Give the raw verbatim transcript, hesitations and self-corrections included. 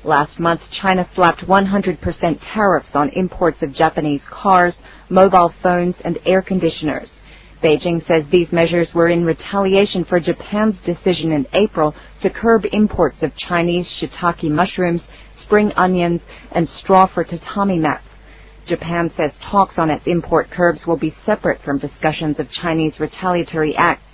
Last month, China slapped one hundred percent tariffs on imports of Japanese cars, mobile phones, and air conditioners. Beijing says these measures were in retaliation for Japan's decision in April to curb imports of Chinese shiitake mushrooms, spring onions, and straw for tatami mats. Japan says talks on its import curbs will be separate from discussions of Chinese retaliatory acts